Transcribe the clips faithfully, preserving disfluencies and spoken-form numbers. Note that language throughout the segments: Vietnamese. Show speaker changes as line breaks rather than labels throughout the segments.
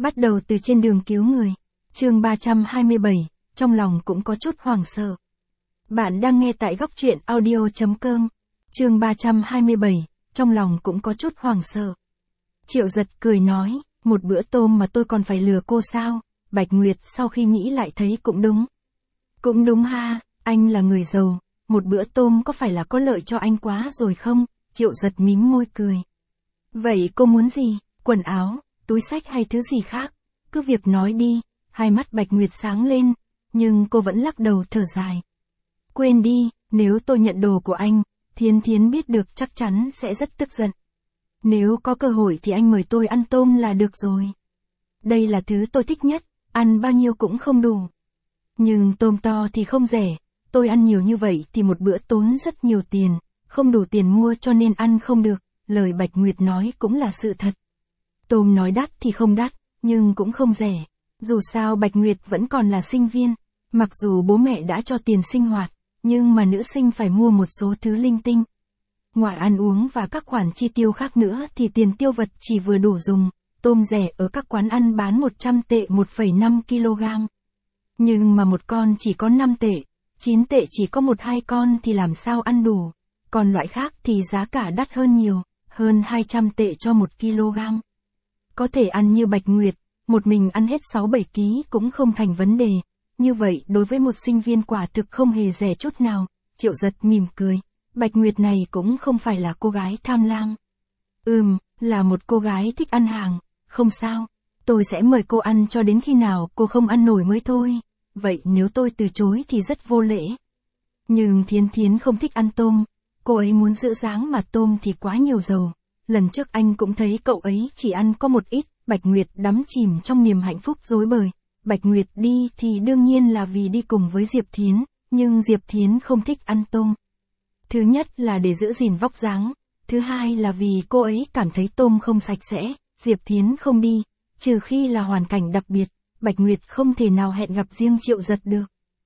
Bắt đầu từ trên đường cứu người. Chương ba trăm hai mươi bảy, trong lòng cũng có chút hoảng sợ. Bạn đang nghe tại góc truyện audio chấm com. Chương ba trăm hai mươi bảy, trong lòng cũng có chút hoảng sợ. Triệu Giật cười nói, một bữa tôm mà tôi còn phải lừa cô sao? Bạch Nguyệt sau khi nghĩ lại thấy cũng đúng. Cũng đúng ha, anh là người giàu, một bữa tôm có phải là có lợi cho anh quá rồi không? Triệu Giật mím môi cười. Vậy cô muốn gì? Quần áo, túi xách hay thứ gì khác? Cứ việc nói đi. Hai mắt Bạch Nguyệt sáng lên, nhưng cô vẫn lắc đầu thở dài. Quên đi, nếu tôi nhận đồ của anh, Thiến Thiến biết được chắc chắn sẽ rất tức giận. Nếu có cơ hội thì anh mời tôi ăn tôm là được rồi. Đây là thứ tôi thích nhất, ăn bao nhiêu cũng không đủ. Nhưng tôm to thì không rẻ, tôi ăn nhiều như vậy thì một bữa tốn rất nhiều tiền, không đủ tiền mua cho nên ăn không được, lời Bạch Nguyệt nói cũng là sự thật. Tôm nói đắt thì không đắt, nhưng cũng không rẻ. Dù sao Bạch Nguyệt vẫn còn là sinh viên, mặc dù bố mẹ đã cho tiền sinh hoạt, nhưng mà nữ sinh phải mua một số thứ linh tinh. Ngoài ăn uống và các khoản chi tiêu khác nữa thì tiền tiêu vặt chỉ vừa đủ dùng, tôm rẻ ở các quán ăn bán một trăm tệ một phẩy năm ki lô gam. Nhưng mà một con chỉ có năm tệ, chín tệ chỉ có một hai con thì làm sao ăn đủ, còn loại khác thì giá cả đắt hơn nhiều, hơn hai trăm tệ cho một ki lô gam. Có thể ăn như Bạch Nguyệt, một mình ăn hết sáu bảy ký cũng không thành vấn đề, như vậy đối với một sinh viên quả thực không hề rẻ chút nào. Triệu Giật mỉm cười, Bạch Nguyệt này cũng không phải là cô gái tham lam. Ừm, là một cô gái thích ăn hàng, không sao, tôi sẽ mời cô ăn cho đến khi nào cô không ăn nổi mới thôi, vậy nếu tôi từ chối thì rất vô lễ. Nhưng Thiến Thiến không thích ăn tôm, cô ấy muốn giữ dáng mà tôm thì quá nhiều dầu, lần trước anh cũng thấy cậu ấy chỉ ăn có một ít. Bạch Nguyệt đắm chìm trong niềm hạnh phúc rối bời. Bạch Nguyệt đi thì đương nhiên là vì đi cùng với Diệp Thiến, nhưng Diệp Thiến không thích ăn tôm. Thứ nhất là để giữ gìn vóc dáng, thứ hai là vì cô ấy cảm thấy tôm không sạch sẽ, Diệp Thiến không đi, trừ khi là hoàn cảnh đặc biệt, Bạch Nguyệt không thể nào hẹn gặp riêng Triệu Giật được.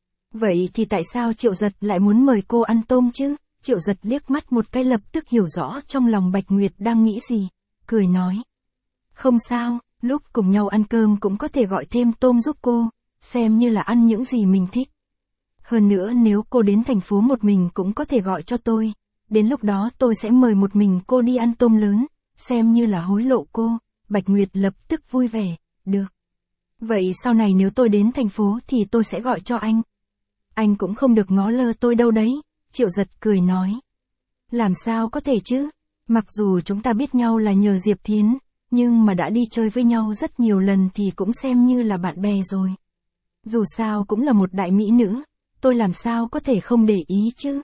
Vậy thì tại sao Triệu Giật lại muốn mời cô ăn tôm chứ? Triệu Giật liếc mắt một cái lập tức hiểu rõ trong lòng Bạch Nguyệt đang nghĩ gì, cười nói. Không sao, lúc cùng nhau ăn cơm cũng có thể gọi thêm tôm giúp cô, xem như là ăn những gì mình thích. Hơn nữa nếu cô đến thành phố một mình cũng có thể gọi cho tôi, đến lúc đó tôi sẽ mời một mình cô đi ăn tôm lớn, xem như là hối lộ cô. Bạch Nguyệt lập tức vui vẻ, được. Vậy sau này nếu tôi đến thành phố thì tôi sẽ gọi cho anh. Anh cũng không được ngó lơ tôi đâu đấy, Triệu Giật cười nói. Làm sao có thể chứ, mặc dù chúng ta biết nhau là nhờ Diệp Thiến, nhưng mà đã đi chơi với nhau rất nhiều lần thì cũng xem như là bạn bè rồi. Dù sao cũng là một đại mỹ nữ, tôi làm sao có thể không để ý chứ.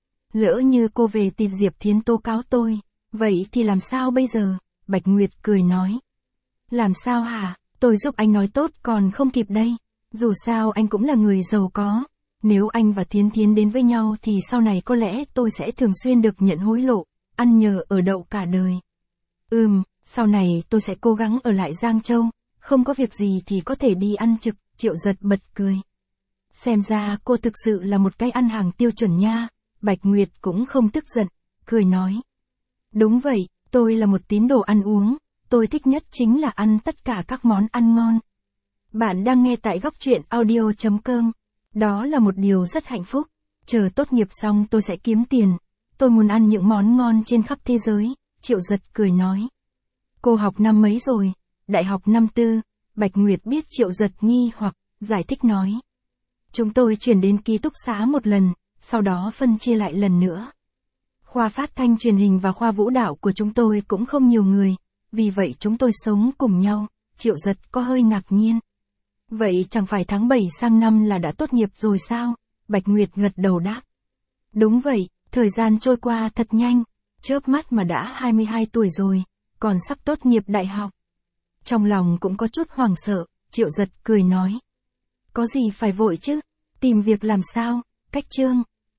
Lỡ như cô về tìm Diệp Thiến tố cáo tôi, vậy thì làm sao bây giờ? Bạch Nguyệt cười nói. Làm sao hả, tôi giúp anh nói tốt còn không kịp đây. Dù sao anh cũng là người giàu có. Nếu anh và Thiến Thiến đến với nhau thì sau này có lẽ tôi sẽ thường xuyên được nhận hối lộ, ăn nhờ ở đậu cả đời. Ừm. Sau này tôi sẽ cố gắng ở lại Giang Châu, không có việc gì thì có thể đi ăn trực, Triệu Giật bật cười. Xem ra cô thực sự là một cái ăn hàng tiêu chuẩn nha, Bạch Nguyệt cũng không tức giận, cười nói. Đúng vậy, tôi là một tín đồ ăn uống, tôi thích nhất chính là ăn tất cả các món ăn ngon. Bạn đang nghe tại góc truyện audio chấm com, đó là một điều rất hạnh phúc, chờ tốt nghiệp xong tôi sẽ kiếm tiền, tôi muốn ăn những món ngon trên khắp thế giới, Triệu Giật cười nói. Cô học năm mấy rồi? Đại học năm tư, Bạch Nguyệt biết Triệu Giật nghi hoặc, giải thích nói. Chúng tôi chuyển đến ký túc xá một lần, sau đó phân chia lại lần nữa. Khoa phát thanh truyền hình và khoa vũ đạo của chúng tôi cũng không nhiều người, vì vậy chúng tôi sống cùng nhau, Triệu Giật có hơi ngạc nhiên. Vậy chẳng phải tháng bảy sang năm là đã tốt nghiệp rồi sao? Bạch Nguyệt gật đầu đáp. Đúng vậy, thời gian trôi qua thật nhanh, chớp mắt mà đã hai mươi hai tuổi rồi. Còn sắp tốt nghiệp đại học. Trong lòng cũng có chút hoảng sợ, Triệu Giật cười nói. Có gì phải vội chứ, tìm việc làm sao, cách chương.